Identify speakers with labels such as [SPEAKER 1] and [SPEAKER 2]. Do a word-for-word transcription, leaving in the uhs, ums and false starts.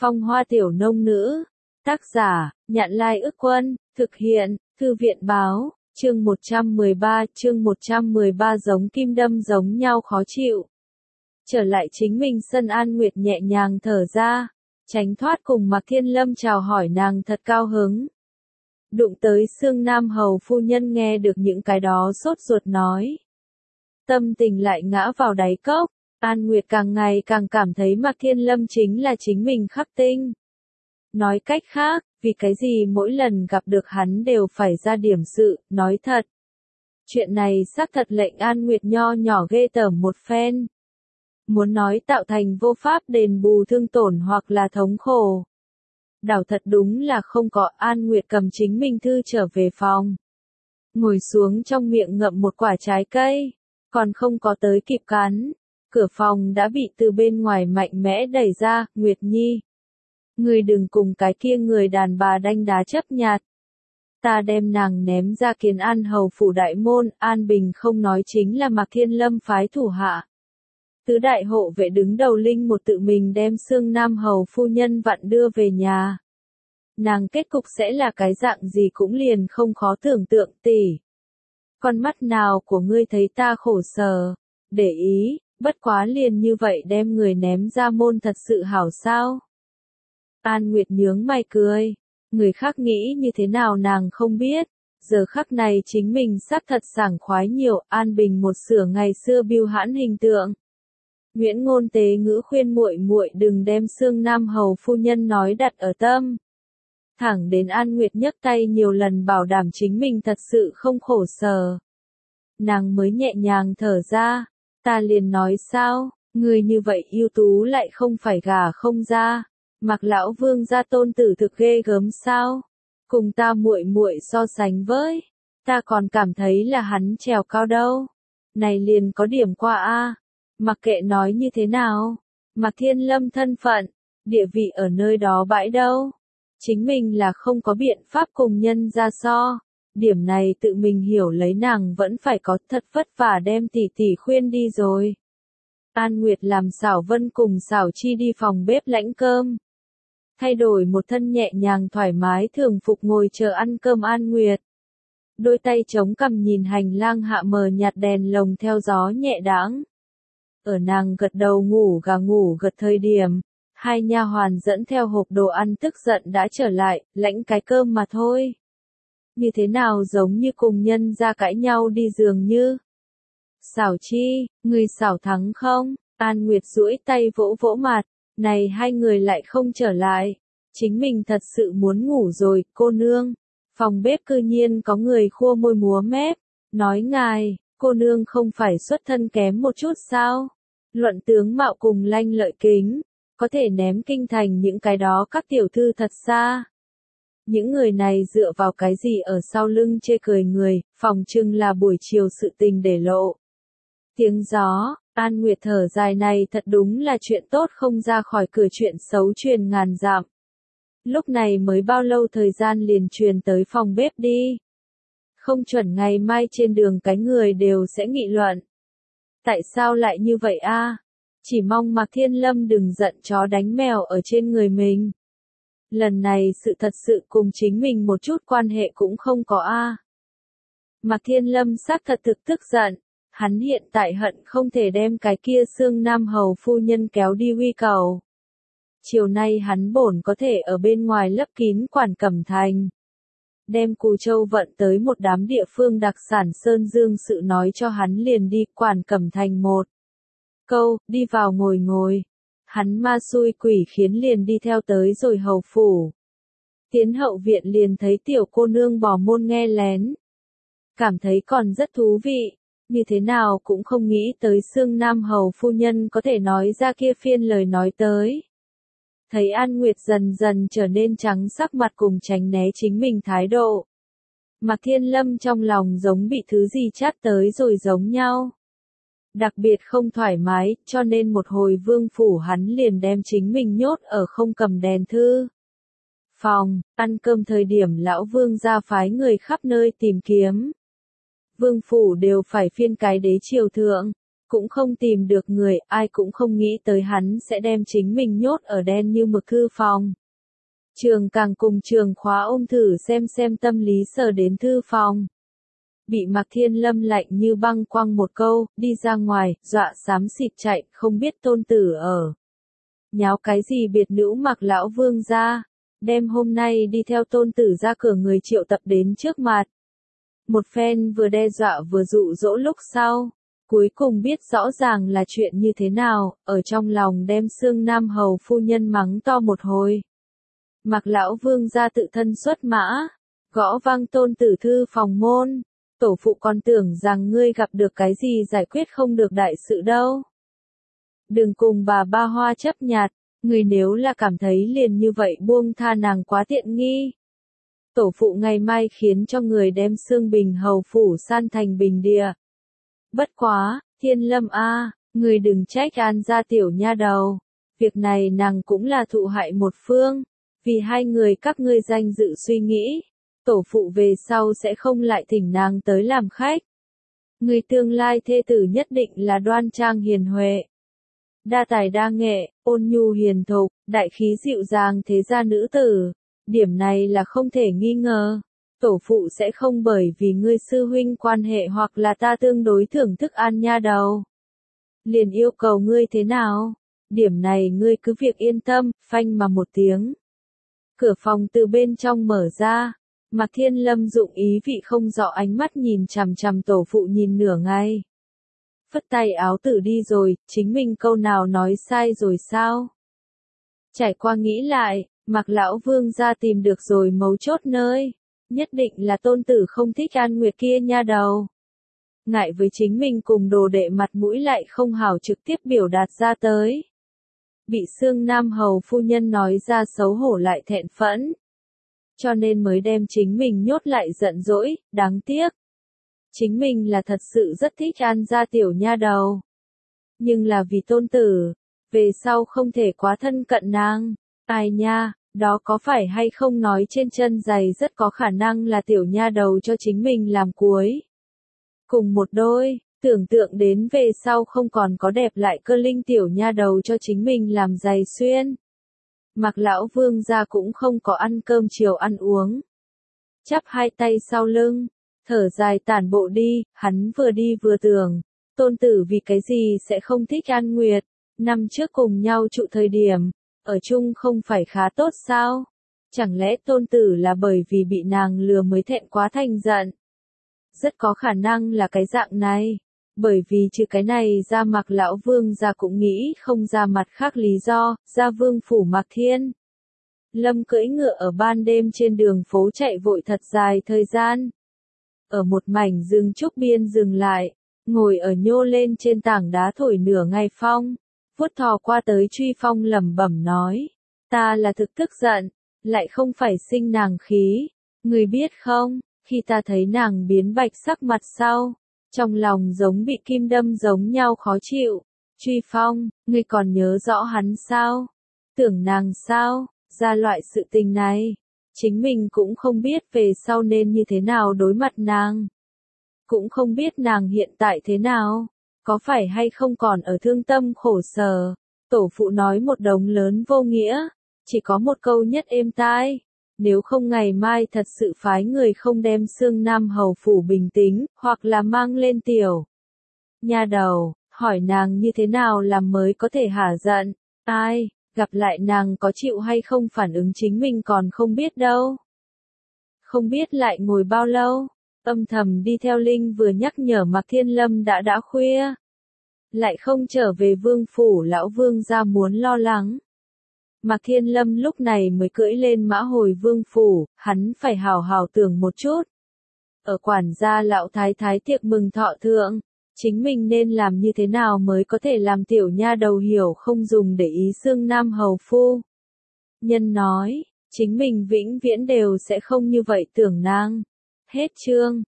[SPEAKER 1] Phong hoa tiểu nông nữ. Tác giả, Nhạn Lai Ức Quân, thực hiện, Thư viện báo, chương một trăm mười ba, chương một trăm mười ba giống kim đâm giống nhau khó chịu. Trở lại chính mình sân An Nguyệt nhẹ nhàng thở ra, tránh thoát cùng Mạc Thiên Lâm chào hỏi nàng thật cao hứng. Đụng tới Sương Nam Hầu phu nhân nghe được những cái đó sốt ruột nói. Tâm tình lại ngã vào đáy cốc, An Nguyệt càng ngày càng cảm thấy Mạc Thiên Lâm chính là chính mình khắc tinh. Nói cách khác, vì cái gì mỗi lần gặp được hắn đều phải ra điểm sự, nói thật. Chuyện này xác thật lệnh An Nguyệt nho nhỏ ghê tởm một phen. Muốn nói tạo thành vô pháp đền bù thương tổn hoặc là thống khổ. Đảo thật đúng là không có. An Nguyệt cầm chính mình thư trở về phòng. Ngồi xuống trong miệng ngậm một quả trái cây, còn không có tới kịp cắn. Cửa phòng đã bị từ bên ngoài mạnh mẽ đẩy ra. Nguyệt Nhi, ngươi đừng cùng cái kia người đàn bà đanh đá chấp nhặt. Ta đem nàng ném ra Kiến An Hầu phủ đại môn. An Bình không nói chính là Mạc Thiên Lâm phái thủ hạ. Tứ đại hộ vệ đứng đầu linh một tự mình đem Sương Nam Hầu phu nhân vặn đưa về nhà. Nàng kết cục sẽ là cái dạng gì cũng liền không khó tưởng tượng. Tỷ, con mắt nào của ngươi thấy ta khổ sở, để ý, bất quá liền như vậy đem người ném ra môn thật sự hảo sao? An Nguyệt nhướng mày cười, người khác nghĩ như thế nào nàng không biết, giờ khắc này chính mình xác thật sảng khoái nhiều. An Bình một sửa ngày xưa biêu hãn hình tượng. Nguyễn Ngôn tế ngữ khuyên muội muội đừng đem Sương Nam Hầu phu nhân nói đặt ở tâm. Thẳng đến An Nguyệt nhấc tay nhiều lần bảo đảm chính mình thật sự không khổ sở. Nàng mới nhẹ nhàng thở ra, ta liền nói sao, người như vậy ưu tú lại không phải gả không ra. Mạc lão vương gia tôn tử thực ghê gớm sao? Cùng ta muội muội so sánh với, ta còn cảm thấy là hắn trèo cao đâu. Này liền có điểm qua a. Mặc kệ nói như thế nào, Mạc Thiên Lâm thân phận, địa vị ở nơi đó bãi đâu. Chính mình là không có biện pháp cùng nhân ra so. Điểm này tự mình hiểu lấy nàng vẫn phải có thật vất vả đem tỷ tỷ khuyên đi rồi. An Nguyệt làm Xảo Vân cùng Xảo Chi đi phòng bếp lãnh cơm. Thay đổi một thân nhẹ nhàng thoải mái thường phục ngồi chờ ăn cơm. An Nguyệt đôi tay chống cằm nhìn hành lang hạ mờ nhạt đèn lồng theo gió nhẹ đãng. Ở nàng gật đầu ngủ gà ngủ gật thời điểm, hai nha hoàn dẫn theo hộp đồ ăn tức giận đã trở lại, lãnh cái cơm mà thôi. Như thế nào giống như cùng nhân ra cãi nhau đi dường như. Xảo Chi, người xảo thắng không? An Nguyệt duỗi tay vỗ vỗ mặt, này hai người lại không trở lại. Chính mình thật sự muốn ngủ rồi, cô nương. Phòng bếp cư nhiên có người khua môi múa mép, nói ngài, cô nương không phải xuất thân kém một chút sao? Luận tướng mạo cùng lanh lợi kính, có thể ném kinh thành những cái đó các tiểu thư thật xa. Những người này dựa vào cái gì ở sau lưng chê cười người, phòng trưng là buổi chiều sự tình để lộ. Tiếng gió, An Nguyệt thở dài này thật đúng là chuyện tốt không ra khỏi cửa chuyện xấu truyền ngàn dặm. Lúc này mới bao lâu thời gian liền truyền tới phòng bếp đi. Không chuẩn ngày mai trên đường cái người đều sẽ nghị luận. Tại sao lại như vậy a? Chỉ mong Mạc Thiên Lâm đừng giận chó đánh mèo ở trên người mình. Lần này sự thật sự cùng chính mình một chút quan hệ cũng không có a. Mạc Thiên Lâm xác thật thực tức giận, hắn hiện tại hận không thể đem cái kia Sương Nam Hầu phu nhân kéo đi huy cầu. Chiều nay hắn bổn có thể ở bên ngoài lấp kín Quản Cẩm Thành. Đem Cù Châu vận tới một đám địa phương đặc sản Sơn Dương sự nói cho hắn liền đi. Quản Cẩm Thành một câu, đi vào ngồi ngồi. Hắn ma xui quỷ khiến liền đi theo tới rồi hầu phủ. Tiến hậu viện liền thấy tiểu cô nương bỏ môn nghe lén. Cảm thấy còn rất thú vị, như thế nào cũng không nghĩ tới Sương Nam Hầu phu nhân có thể nói ra kia phiên lời nói tới. Thấy An Nguyệt dần dần trở nên trắng sắc mặt cùng tránh né chính mình thái độ. Mạc Thiên Lâm trong lòng giống bị thứ gì chát tới rồi giống nhau. Đặc biệt không thoải mái, cho nên một hồi vương phủ hắn liền đem chính mình nhốt ở không cầm đèn thư. Phòng, ăn cơm thời điểm lão vương ra phái người khắp nơi tìm kiếm. Vương phủ đều phải phiên cái đế triều thượng, cũng không tìm được người, ai cũng không nghĩ tới hắn sẽ đem chính mình nhốt ở đen như mực thư phòng. Trường càng cùng trường khóa ôm thử xem xem tâm lý sờ đến thư phòng. Bị Mạc Thiên Lâm lạnh như băng quăng một câu, đi ra ngoài, dọa xám xịt chạy, không biết tôn tử ở. Nháo cái gì biệt nữ Mạc lão vương ra, đem hôm nay đi theo tôn tử ra cửa người triệu tập đến trước mặt. Một phen vừa đe dọa vừa dụ dỗ lúc sau, cuối cùng biết rõ ràng là chuyện như thế nào, ở trong lòng đem Xương Nam hầu phu nhân mắng to một hồi. Mạc lão vương ra tự thân xuất mã, gõ vang tôn tử thư phòng môn, tổ phụ còn tưởng rằng ngươi gặp được cái gì giải quyết không được đại sự đâu. Đừng cùng bà ba hoa chấp nhặt, người nếu là cảm thấy liền như vậy buông tha nàng quá tiện nghi. Tổ phụ ngày mai khiến cho người đem Xương Bình hầu phủ san thành bình địa. Bất quá, Thiên Lâm a, người đừng trách An gia tiểu nha đầu, việc này nàng cũng là thụ hại một phương, vì hai người các ngươi danh dự suy nghĩ, tổ phụ về sau sẽ không lại thỉnh nàng tới làm khách. Người tương lai thê tử nhất định là đoan trang hiền huệ, đa tài đa nghệ, ôn nhu hiền thục, đại khí dịu dàng thế gia nữ tử, điểm này là không thể nghi ngờ. Tổ phụ sẽ không bởi vì ngươi sư huynh quan hệ hoặc là ta tương đối thưởng thức An nha đầu, liền yêu cầu ngươi thế nào, điểm này ngươi cứ việc yên tâm. Phanh mà một tiếng, cửa phòng từ bên trong mở ra, Mạc Thiên Lâm dụng ý vị không rõ ánh mắt nhìn chằm chằm tổ phụ nhìn nửa ngày. Phất tay áo tử đi rồi, chính mình câu nào nói sai rồi sao? Trải qua nghĩ lại, Mạc lão vương ra tìm được rồi mấu chốt nơi. Nhất định là tôn tử không thích An Nguyệt kia nha đầu. Ngại với chính mình cùng đồ đệ mặt mũi lại không hảo trực tiếp biểu đạt ra tới. Bị Xương Nam hầu phu nhân nói ra xấu hổ lại thẹn phẫn. Cho nên mới đem chính mình nhốt lại giận dỗi, đáng tiếc. Chính mình là thật sự rất thích An gia tiểu nha đầu. Nhưng là vì tôn tử, về sau không thể quá thân cận nàng. Ai nha, đó có phải hay không nói trên chân giày rất có khả năng là tiểu nha đầu cho chính mình làm cuối. Cùng một đôi, tưởng tượng đến về sau không còn có đẹp lại cơ linh tiểu nha đầu cho chính mình làm giày xuyên. Mạc lão vương gia cũng không có ăn cơm chiều ăn uống. Chắp hai tay sau lưng, thở dài tản bộ đi, hắn vừa đi vừa tưởng, tôn tử vì cái gì sẽ không thích An Nguyệt, năm trước cùng nhau trụ thời điểm, ở chung không phải khá tốt sao? Chẳng lẽ tôn tử là bởi vì bị nàng lừa mới thẹn quá thành giận? Rất có khả năng là cái dạng này, bởi vì trừ cái này ra Mạc lão vương gia cũng nghĩ không ra mặt khác lý do, ra vương phủ Mạc Thiên Lâm cưỡi ngựa ở ban đêm trên đường phố chạy vội thật dài thời gian. Ở một mảnh rừng trúc biên dừng lại, ngồi ở nhô lên trên tảng đá thổi nửa ngày phong, vuốt thò qua tới Truy Phong lẩm bẩm nói, ta là thực tức giận, lại không phải sinh nàng khí, người biết không, khi ta thấy nàng biến bạch sắc mặt sau, trong lòng giống bị kim đâm giống nhau khó chịu. Truy Phong, ngươi còn nhớ rõ hắn sao? Tưởng nàng sao? Ra loại sự tình này, chính mình cũng không biết về sau nên như thế nào đối mặt nàng. Cũng không biết nàng hiện tại thế nào, có phải hay không còn ở thương tâm khổ sở. Tổ phụ nói một đống lớn vô nghĩa, chỉ có một câu nhất êm tai. Nếu không ngày mai thật sự phái người không đem Xương Nam hầu phủ bình tĩnh, hoặc là mang lên tiểu nha đầu, hỏi nàng như thế nào làm mới có thể hả giận. Ai, gặp lại nàng có chịu hay không phản ứng chính mình còn không biết đâu. Không biết lại ngồi bao lâu, âm thầm đi theo Linh vừa nhắc nhở Mạc Thiên Lâm đã đã khuya. Lại không trở về vương phủ lão vương gia muốn lo lắng. Mạc Thiên Lâm lúc này mới cưỡi lên mã hồi vương phủ, hắn phải hào hào tưởng một chút. Ở quản gia lão thái thái tiệc mừng thọ thượng, chính mình nên làm như thế nào mới có thể làm tiểu nha đầu hiểu không dùng để ý Xương Nam hầu phu. Nhân nói, chính mình vĩnh viễn đều sẽ không như vậy tưởng nàng. Hết chương.